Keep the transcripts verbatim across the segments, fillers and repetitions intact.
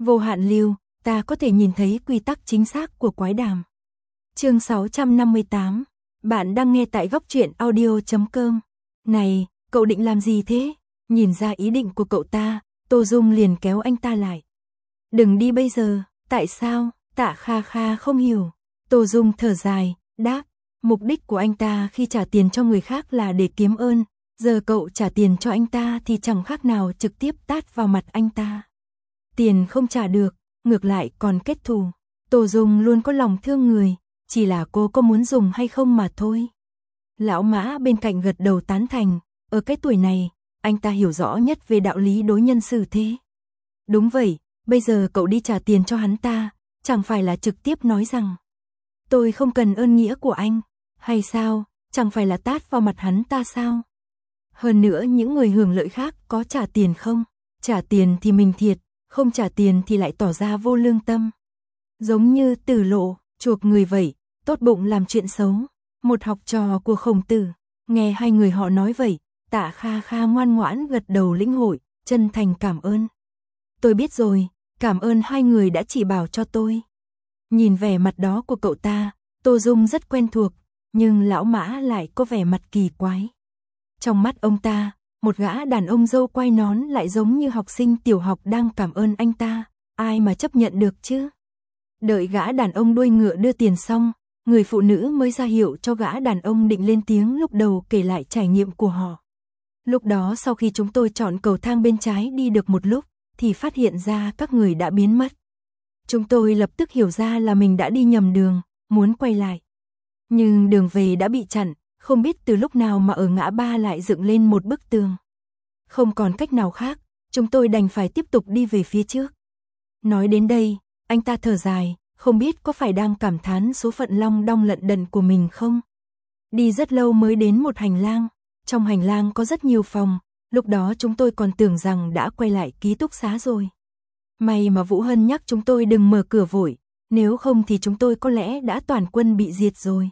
Vô hạn lưu, ta có thể nhìn thấy quy tắc chính xác của quái đàm. Chương sáu trăm năm mươi tám. Bạn đang nghe tại góc truyện audio chấm com. Này, cậu định làm gì thế? Nhìn ra ý định của cậu ta, Tô Dung liền kéo anh ta lại. Đừng đi bây giờ. Tại sao? Tạ Kha Kha không hiểu. Tô Dung thở dài, đáp. Mục đích của anh ta khi trả tiền cho người khác là để kiếm ơn. Giờ cậu trả tiền cho anh ta thì chẳng khác nào trực tiếp tát vào mặt anh ta. Tiền không trả được, ngược lại còn kết thù. Tô Dung luôn có lòng thương người, chỉ là cô có muốn dùng hay không mà thôi. Lão Mã bên cạnh gật đầu tán thành, ở cái tuổi này, anh ta hiểu rõ nhất về đạo lý đối nhân xử thế. Đúng vậy, bây giờ cậu đi trả tiền cho hắn ta, chẳng phải là trực tiếp nói rằng tôi không cần ơn nghĩa của anh, hay sao, chẳng phải là tát vào mặt hắn ta sao? Hơn nữa những người hưởng lợi khác có trả tiền không? Trả tiền thì mình thiệt, không trả tiền thì lại tỏ ra vô lương tâm. Giống như Tử Lộ, chuộc người vậy, tốt bụng làm chuyện xấu, một học trò của Khổng Tử. Nghe hai người họ nói vậy, Tạ Kha Kha ngoan ngoãn gật đầu lĩnh hội, chân thành cảm ơn. Tôi biết rồi, cảm ơn hai người đã chỉ bảo cho tôi. Nhìn vẻ mặt đó của cậu ta, Tô Dung rất quen thuộc, nhưng lão Mã lại có vẻ mặt kỳ quái. Trong mắt ông ta, một gã đàn ông râu quai nón lại giống như học sinh tiểu học đang cảm ơn anh ta, ai mà chấp nhận được chứ? Đợi gã đàn ông đuôi ngựa đưa tiền xong, người phụ nữ mới ra hiệu cho gã đàn ông định lên tiếng lúc đầu kể lại trải nghiệm của họ. Lúc đó sau khi chúng tôi chọn cầu thang bên trái đi được một lúc, thì phát hiện ra các người đã biến mất. Chúng tôi lập tức hiểu ra là mình đã đi nhầm đường, muốn quay lại. Nhưng đường về đã bị chặn, không biết từ lúc nào mà ở ngã ba lại dựng lên một bức tường. Không còn cách nào khác, chúng tôi đành phải tiếp tục đi về phía trước. Nói đến đây, anh ta thở dài, không biết có phải đang cảm thán số phận long đong lận đận của mình không? Đi rất lâu mới đến một hành lang, trong hành lang có rất nhiều phòng, lúc đó chúng tôi còn tưởng rằng đã quay lại ký túc xá rồi. May mà Vũ Hân nhắc chúng tôi đừng mở cửa vội, nếu không thì chúng tôi có lẽ đã toàn quân bị diệt rồi.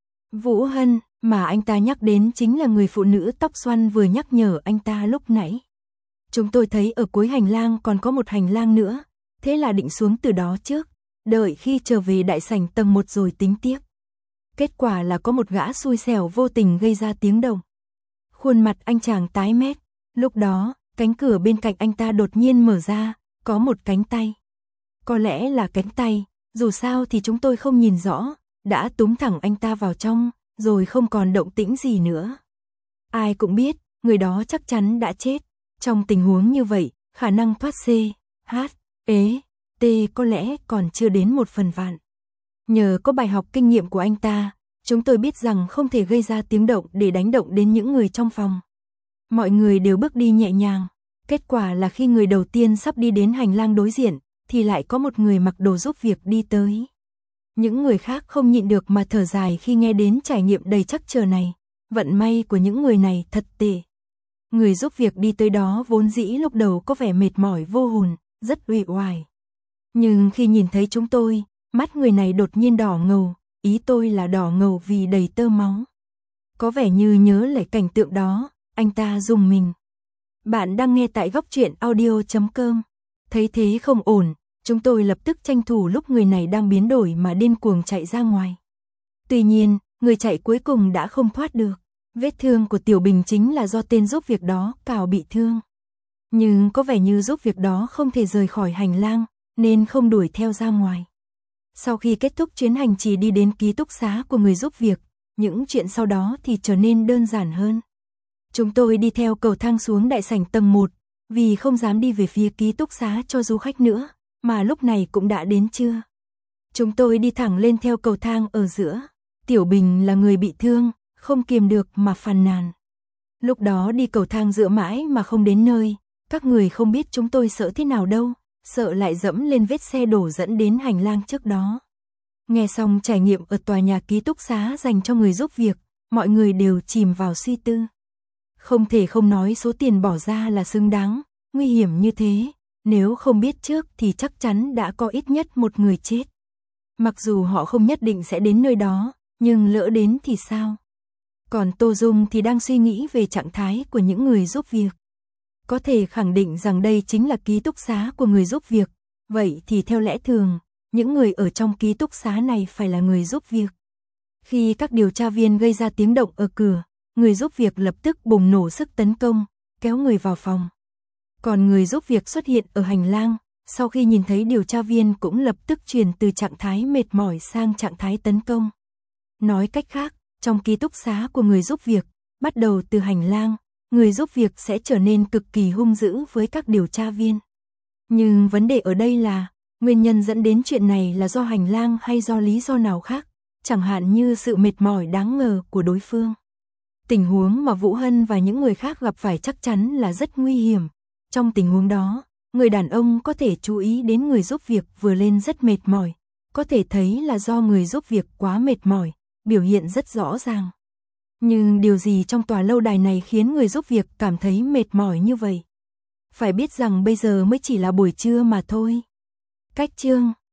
Vũ Hân, mà anh ta nhắc đến chính là người phụ nữ tóc xoăn vừa nhắc nhở anh ta lúc nãy. Chúng tôi thấy ở cuối hành lang còn có một hành lang nữa, thế là định xuống từ đó trước, đợi khi trở về đại sảnh tầng một rồi tính tiếp. Kết quả là có một gã xui xẻo vô tình gây ra tiếng động. Khuôn mặt anh chàng tái mét, lúc đó, cánh cửa bên cạnh anh ta đột nhiên mở ra, có một cánh tay. Có lẽ là cánh tay, dù sao thì chúng tôi không nhìn rõ, đã túm thẳng anh ta vào trong, rồi không còn động tĩnh gì nữa. Ai cũng biết, người đó chắc chắn đã chết. Trong tình huống như vậy, khả năng thoát C, H, E, T có lẽ còn chưa đến một phần vạn. Nhờ có bài học kinh nghiệm của anh ta, chúng tôi biết rằng không thể gây ra tiếng động để đánh động đến những người trong phòng. Mọi người đều bước đi nhẹ nhàng. Kết quả là khi người đầu tiên sắp đi đến hành lang đối diện, thì lại có một người mặc đồ giúp việc đi tới. Những người khác không nhịn được mà thở dài khi nghe đến trải nghiệm đầy trắc trở này. Vận may của những người này thật tệ. Người giúp việc đi tới đó vốn dĩ lúc đầu có vẻ mệt mỏi vô hồn, rất uể oải. Nhưng khi nhìn thấy chúng tôi, mắt người này đột nhiên đỏ ngầu, ý tôi là đỏ ngầu vì đầy tơ máu. Có vẻ như nhớ lại cảnh tượng đó, anh ta rùng mình. Bạn đang nghe tại góc truyện audio chấm com. Thấy thế không ổn, chúng tôi lập tức tranh thủ lúc người này đang biến đổi mà điên cuồng chạy ra ngoài. Tuy nhiên, người chạy cuối cùng đã không thoát được. Vết thương của Tiểu Bình chính là do tên giúp việc đó cào bị thương. Nhưng có vẻ như giúp việc đó không thể rời khỏi hành lang, nên không đuổi theo ra ngoài. Sau khi kết thúc chuyến hành trì đi đến ký túc xá của người giúp việc, những chuyện sau đó thì trở nên đơn giản hơn. Chúng tôi đi theo cầu thang xuống đại sảnh tầng một, vì không dám đi về phía ký túc xá cho du khách nữa, mà lúc này cũng đã đến trưa. Chúng tôi đi thẳng lên theo cầu thang ở giữa. Tiểu Bình là người bị thương, không kiềm được mà phàn nàn. Lúc đó đi cầu thang dựa mãi mà không đến nơi, các người không biết chúng tôi sợ thế nào đâu, sợ lại dẫm lên vết xe đổ dẫn đến hành lang trước đó. Nghe xong trải nghiệm ở tòa nhà ký túc xá dành cho người giúp việc, mọi người đều chìm vào suy tư. Không thể không nói số tiền bỏ ra là xứng đáng, nguy hiểm như thế, nếu không biết trước thì chắc chắn đã có ít nhất một người chết. Mặc dù họ không nhất định sẽ đến nơi đó, nhưng lỡ đến thì sao? Còn Tô Dung thì đang suy nghĩ về trạng thái của những người giúp việc. Có thể khẳng định rằng đây chính là ký túc xá của người giúp việc, Vậy thì theo lẽ thường, những người ở trong ký túc xá này phải là người giúp việc. Khi các điều tra viên gây ra tiếng động ở cửa, người giúp việc lập tức bùng nổ sức tấn công, kéo người vào phòng. Còn người giúp việc xuất hiện ở hành lang, sau khi nhìn thấy điều tra viên cũng lập tức chuyển từ trạng thái mệt mỏi sang trạng thái tấn công. Nói cách khác, trong ký túc xá của người giúp việc, bắt đầu từ hành lang, người giúp việc sẽ trở nên cực kỳ hung dữ với các điều tra viên. Nhưng vấn đề ở đây là, nguyên nhân dẫn đến chuyện này là do hành lang hay do lý do nào khác, chẳng hạn như sự mệt mỏi đáng ngờ của đối phương. Tình huống mà Vũ Hân và những người khác gặp phải chắc chắn là rất nguy hiểm. Trong tình huống đó, người đàn ông có thể chú ý đến người giúp việc vừa lên rất mệt mỏi, có thể thấy là do người giúp việc quá mệt mỏi, biểu hiện rất rõ ràng. Nhưng điều gì trong tòa lâu đài này khiến người giúp việc cảm thấy mệt mỏi như vậy? Phải biết rằng bây giờ mới chỉ là buổi trưa mà thôi. Cách chương